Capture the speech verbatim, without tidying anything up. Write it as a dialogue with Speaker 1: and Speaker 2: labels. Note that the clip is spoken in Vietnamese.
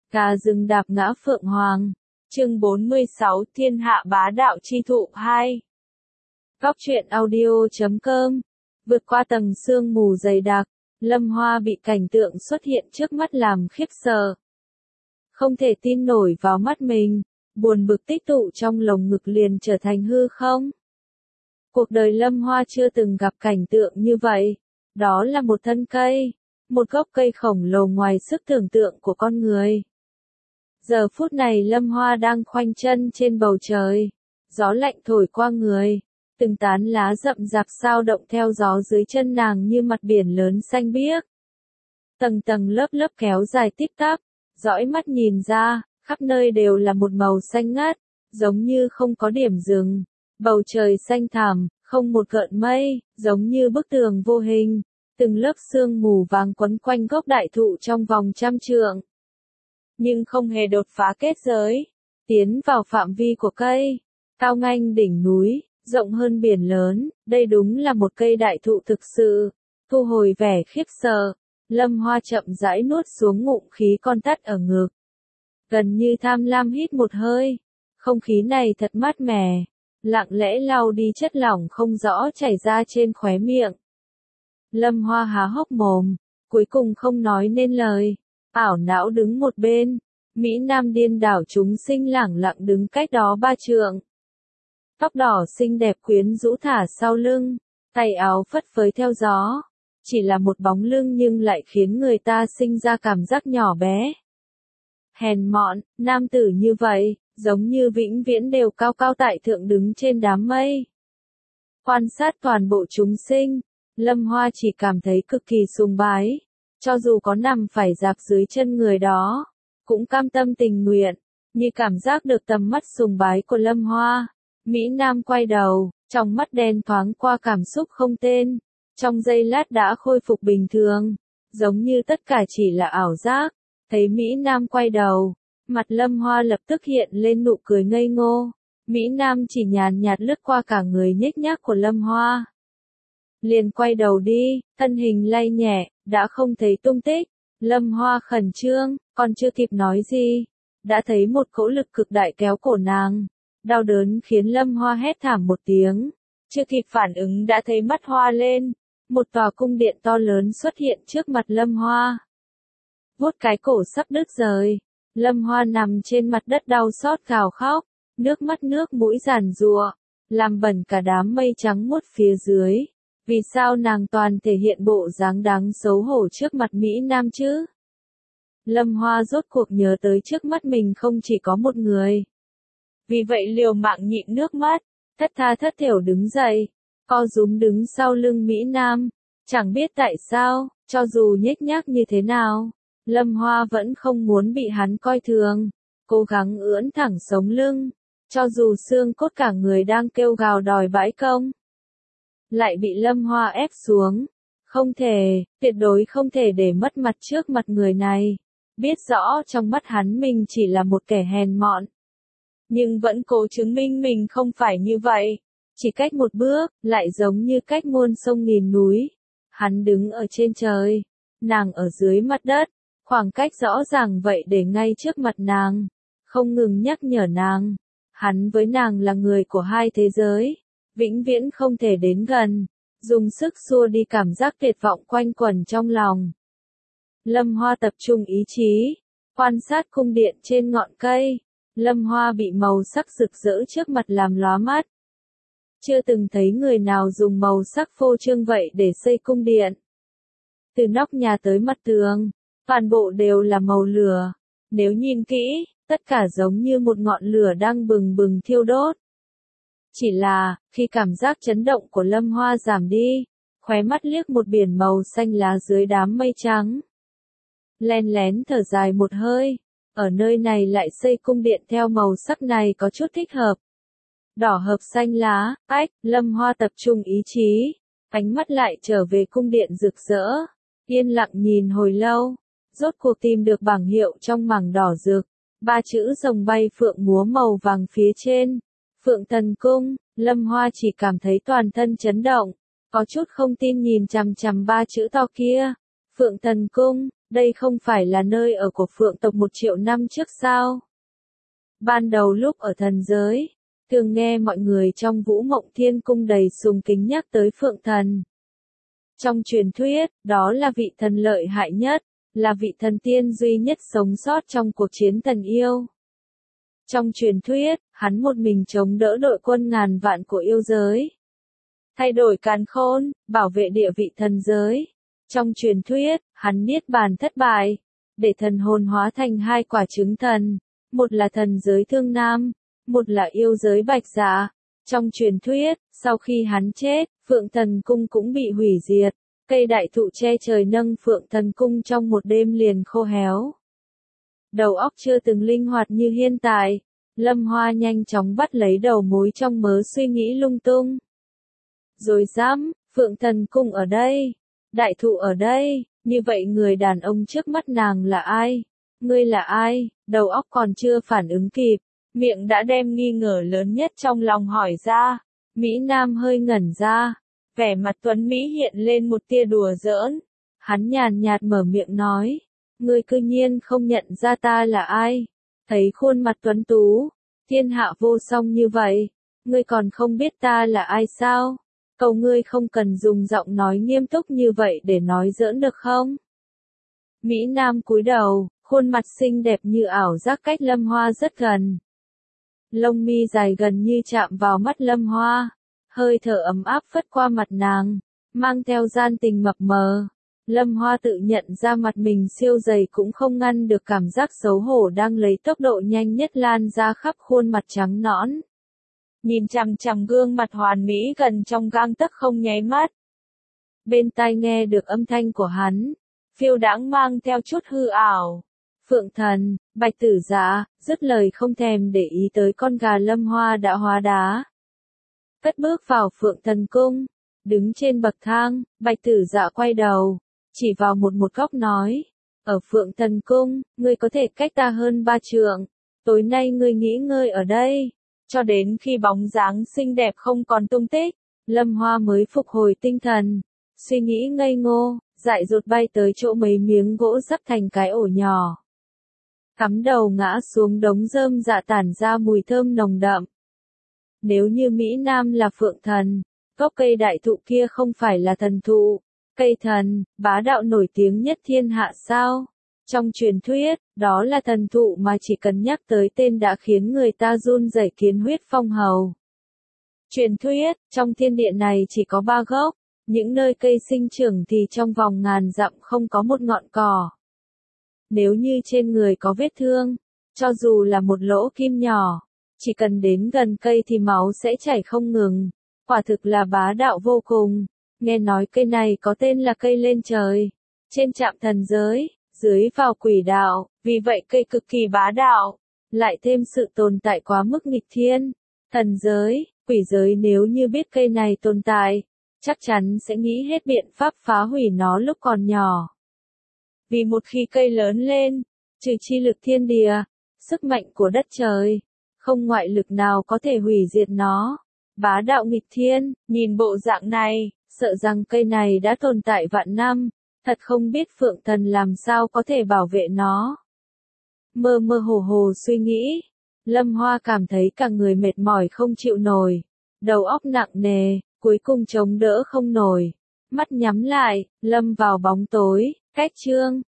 Speaker 1: Gà rừng đạp ngã Phượng Hoàng. Chương bốn mươi sáu Thiên hạ bá đạo chi thụ hai. Góc truyện audio chấm com. Vượt qua tầng sương mù dày đặc, Lâm Hoa bị cảnh tượng xuất hiện trước mắt làm khiếp sợ. Không thể tin nổi vào mắt mình, buồn bực tích tụ trong lồng ngực liền trở thành hư không. Cuộc đời Lâm Hoa chưa từng gặp cảnh tượng như vậy. Đó là một thân cây, một gốc cây khổng lồ ngoài sức tưởng tượng của con người. Giờ phút này Lâm Hoa đang khoanh chân trên bầu trời, gió lạnh thổi qua người, từng tán lá rậm rạp sao động theo gió dưới chân nàng như mặt biển lớn xanh biếc. Tầng tầng lớp lớp kéo dài tít tắp, dõi mắt nhìn ra, khắp nơi đều là một màu xanh ngắt, giống như không có điểm dừng. Bầu trời xanh thẳm, không một gợn mây, giống như bức tường vô hình, từng lớp sương mù vàng quấn quanh gốc đại thụ trong vòng trăm trượng. Nhưng không hề đột phá kết giới, tiến vào phạm vi của cây, cao ngang đỉnh núi, rộng hơn biển lớn, đây đúng là một cây đại thụ thực sự. Thu hồi vẻ khiếp sợ, Lâm Hoa chậm rãi nuốt xuống ngụm khí con tắt ở ngực. Gần như tham lam hít một hơi, không khí này thật mát mẻ, lặng lẽ lau đi chất lỏng không rõ chảy ra trên khóe miệng. Lâm Hoa há hốc mồm, cuối cùng không nói nên lời. Ảo não đứng một bên, Mỹ Nam điên đảo chúng sinh lẳng lặng đứng cách đó ba trượng. Tóc đỏ xinh đẹp quyến rũ thả sau lưng, tay áo phất phới theo gió. Chỉ là một bóng lưng nhưng lại khiến người ta sinh ra cảm giác nhỏ bé. Hèn mọn, nam tử như vậy, giống như vĩnh viễn đều cao cao tại thượng đứng trên đám mây. Quan sát toàn bộ chúng sinh, Lâm Hoa chỉ cảm thấy cực kỳ sùng bái. Cho dù có nằm phải dạp dưới chân người đó, cũng cam tâm tình nguyện, như cảm giác được tầm mắt sùng bái của Lâm Hoa. Mỹ Nam quay đầu, trong mắt đen thoáng qua cảm xúc không tên, trong giây lát đã khôi phục bình thường, giống như tất cả chỉ là ảo giác. Thấy Mỹ Nam quay đầu, mặt Lâm Hoa lập tức hiện lên nụ cười ngây ngô. Mỹ Nam chỉ nhàn nhạt lướt qua cả người nhếch nhác của Lâm Hoa. Liền quay đầu đi, thân hình lay nhẹ, đã không thấy tung tích. Lâm Hoa khẩn trương, còn chưa kịp nói gì, đã thấy một cỗ lực cực đại kéo cổ nàng. Đau đớn khiến Lâm Hoa hét thảm một tiếng, chưa kịp phản ứng đã thấy mắt hoa lên, một tòa cung điện to lớn xuất hiện trước mặt Lâm Hoa. Vuốt cái cổ sắp đứt rời, Lâm Hoa nằm trên mặt đất đau xót gào khóc, nước mắt nước mũi giàn giụa, làm bẩn cả đám mây trắng muốt phía dưới. Vì sao nàng toàn thể hiện bộ dáng đáng xấu hổ trước mặt Mỹ Nam chứ? Lâm Hoa rốt cuộc nhớ tới trước mắt mình không chỉ có một người. Vì vậy liều mạng nhịn nước mắt, thất tha thất thểu đứng dậy, co rúm đứng sau lưng Mỹ Nam. Chẳng biết tại sao, cho dù nhếch nhác như thế nào, Lâm Hoa vẫn không muốn bị hắn coi thường, cố gắng ưỡn thẳng sống lưng, cho dù xương cốt cả người đang kêu gào đòi bãi công. Lại bị Lâm Hoa ép xuống. Không thể, tuyệt đối không thể để mất mặt trước mặt người này. Biết rõ trong mắt hắn mình chỉ là một kẻ hèn mọn. Nhưng vẫn cố chứng minh mình không phải như vậy. Chỉ cách một bước, lại giống như cách muôn sông nghìn núi. Hắn đứng ở trên trời, nàng ở dưới mặt đất. Khoảng cách rõ ràng vậy để ngay trước mặt nàng. Không ngừng nhắc nhở nàng. Hắn với nàng là người của hai thế giới. Vĩnh viễn không thể đến gần, dùng sức xua đi cảm giác tuyệt vọng quanh quẩn trong lòng. Lâm Hoa tập trung ý chí, quan sát cung điện trên ngọn cây. Lâm Hoa bị màu sắc rực rỡ trước mặt làm lóa mắt. Chưa từng thấy người nào dùng màu sắc phô trương vậy để xây cung điện. Từ nóc nhà tới mặt tường, toàn bộ đều là màu lửa. Nếu nhìn kỹ, tất cả giống như một ngọn lửa đang bừng bừng thiêu đốt. Chỉ là, khi cảm giác chấn động của Lâm Hoa giảm đi, khóe mắt liếc một biển màu xanh lá dưới đám mây trắng. Len lén thở dài một hơi, ở nơi này lại xây cung điện theo màu sắc này có chút thích hợp. Đỏ hợp xanh lá, ách, Lâm Hoa tập trung ý chí, ánh mắt lại trở về cung điện rực rỡ, yên lặng nhìn hồi lâu, rốt cuộc tìm được bảng hiệu trong mảng đỏ rực, ba chữ rồng bay phượng múa màu vàng phía trên. Phượng Thần Cung. Lâm Hoa chỉ cảm thấy toàn thân chấn động, có chút không tin nhìn chằm chằm ba chữ to kia. Phượng Thần Cung, Đây không phải là nơi ở của phượng tộc một triệu năm trước sao? Ban đầu lúc ở thần giới, thường nghe mọi người trong Vũ Mộng Thiên Cung đầy sùng kính nhắc tới phượng thần. Trong truyền thuyết, đó là vị thần lợi hại nhất, là vị thần tiên duy nhất sống sót trong cuộc chiến thần yêu. Trong truyền thuyết, hắn một mình chống đỡ đội quân ngàn vạn của yêu giới. Thay đổi càn khôn, bảo vệ địa vị thần giới. Trong truyền thuyết, hắn niết bàn thất bại, để thần hồn hóa thành hai quả trứng thần, một là thần giới Thương Nam, một là yêu giới Bạch Dạ. Trong truyền thuyết, sau khi hắn chết, Phượng Thần Cung cũng bị hủy diệt, cây đại thụ che trời nâng Phượng Thần Cung trong một đêm liền khô héo. Đầu óc chưa từng linh hoạt như hiện tại, Lâm Hoa nhanh chóng bắt lấy đầu mối trong mớ suy nghĩ lung tung. Rồi dám, Phượng Thần Cung ở đây, đại thụ ở đây, như vậy người đàn ông trước mắt nàng là ai? Ngươi là ai? Đầu óc còn chưa phản ứng kịp, miệng đã đem nghi ngờ lớn nhất trong lòng hỏi ra. Mỹ Nam hơi ngẩn ra, vẻ mặt tuấn Mỹ hiện lên một tia đùa giỡn. Hắn nhàn nhạt mở miệng nói, ngươi cư nhiên không nhận ra ta là ai? Thấy khuôn mặt tuấn tú, thiên hạ vô song như vậy, ngươi còn không biết ta là ai sao? Cầu ngươi không cần dùng giọng nói nghiêm túc như vậy để nói giỡn được không? Mỹ Nam cúi đầu, khuôn mặt xinh đẹp như ảo giác cách Lâm Hoa rất gần. Lông mi dài gần như chạm vào mắt Lâm Hoa, hơi thở ấm áp phất qua mặt nàng, mang theo gian tình mập mờ. Lâm Hoa tự nhận ra mặt mình siêu dày cũng không ngăn được cảm giác xấu hổ đang lấy tốc độ nhanh nhất lan ra khắp khuôn mặt trắng nõn. Nhìn chằm chằm gương mặt hoàn mỹ gần trong gang tấc không nháy mắt. Bên tai nghe được âm thanh của hắn, phiêu đãng mang theo chút hư ảo. Phượng thần, Bạch Tử Dạ, dứt lời không thèm để ý tới con gà Lâm Hoa đã hóa đá. Cất bước vào Phượng Thần Cung, đứng trên bậc thang, Bạch Tử Dạ quay đầu, chỉ vào một một góc nói, ở Phượng Thần Cung, ngươi có thể cách ta hơn ba trượng, tối nay ngươi nghỉ ngơi ở đây, cho đến khi bóng dáng xinh đẹp không còn tung tích, Lâm Hoa mới phục hồi tinh thần, suy nghĩ ngây ngô, dại dột bay tới chỗ mấy miếng gỗ sắp thành cái ổ nhỏ. Cắm đầu ngã xuống đống rơm dạ tản ra mùi thơm nồng đậm. Nếu như Mỹ Nam là phượng thần, gốc cây đại thụ kia không phải là thần thụ, cây thần, bá đạo nổi tiếng nhất thiên hạ sao? Trong truyền thuyết, đó là thần thụ mà chỉ cần nhắc tới tên đã khiến người ta run rẩy kiến huyết phong hầu. Truyền thuyết, trong thiên địa này chỉ có ba gốc, những nơi cây sinh trưởng thì trong vòng ngàn dặm không có một ngọn cỏ. Nếu như trên người có vết thương, cho dù là một lỗ kim nhỏ, chỉ cần đến gần cây thì máu sẽ chảy không ngừng. Quả thực là bá đạo vô cùng. Nghe nói cây này có tên là cây lên trời, trên trạm thần giới, dưới vào quỷ đạo, vì vậy cây cực kỳ bá đạo, lại thêm sự tồn tại quá mức nghịch thiên. Thần giới, quỷ giới nếu như biết cây này tồn tại, chắc chắn sẽ nghĩ hết biện pháp phá hủy nó lúc còn nhỏ. Vì một khi cây lớn lên, trừ chi lực thiên địa, sức mạnh của đất trời, không ngoại lực nào có thể hủy diệt nó. Bá đạo nghịch thiên, nhìn bộ dạng này, sợ rằng cây này đã tồn tại vạn năm, thật không biết phượng thần làm sao có thể bảo vệ nó. Mơ mơ hồ hồ suy nghĩ, Lâm Hoa cảm thấy cả người mệt mỏi không chịu nổi, đầu óc nặng nề, cuối cùng chống đỡ không nổi, mắt nhắm lại, lâm vào bóng tối. Cách chương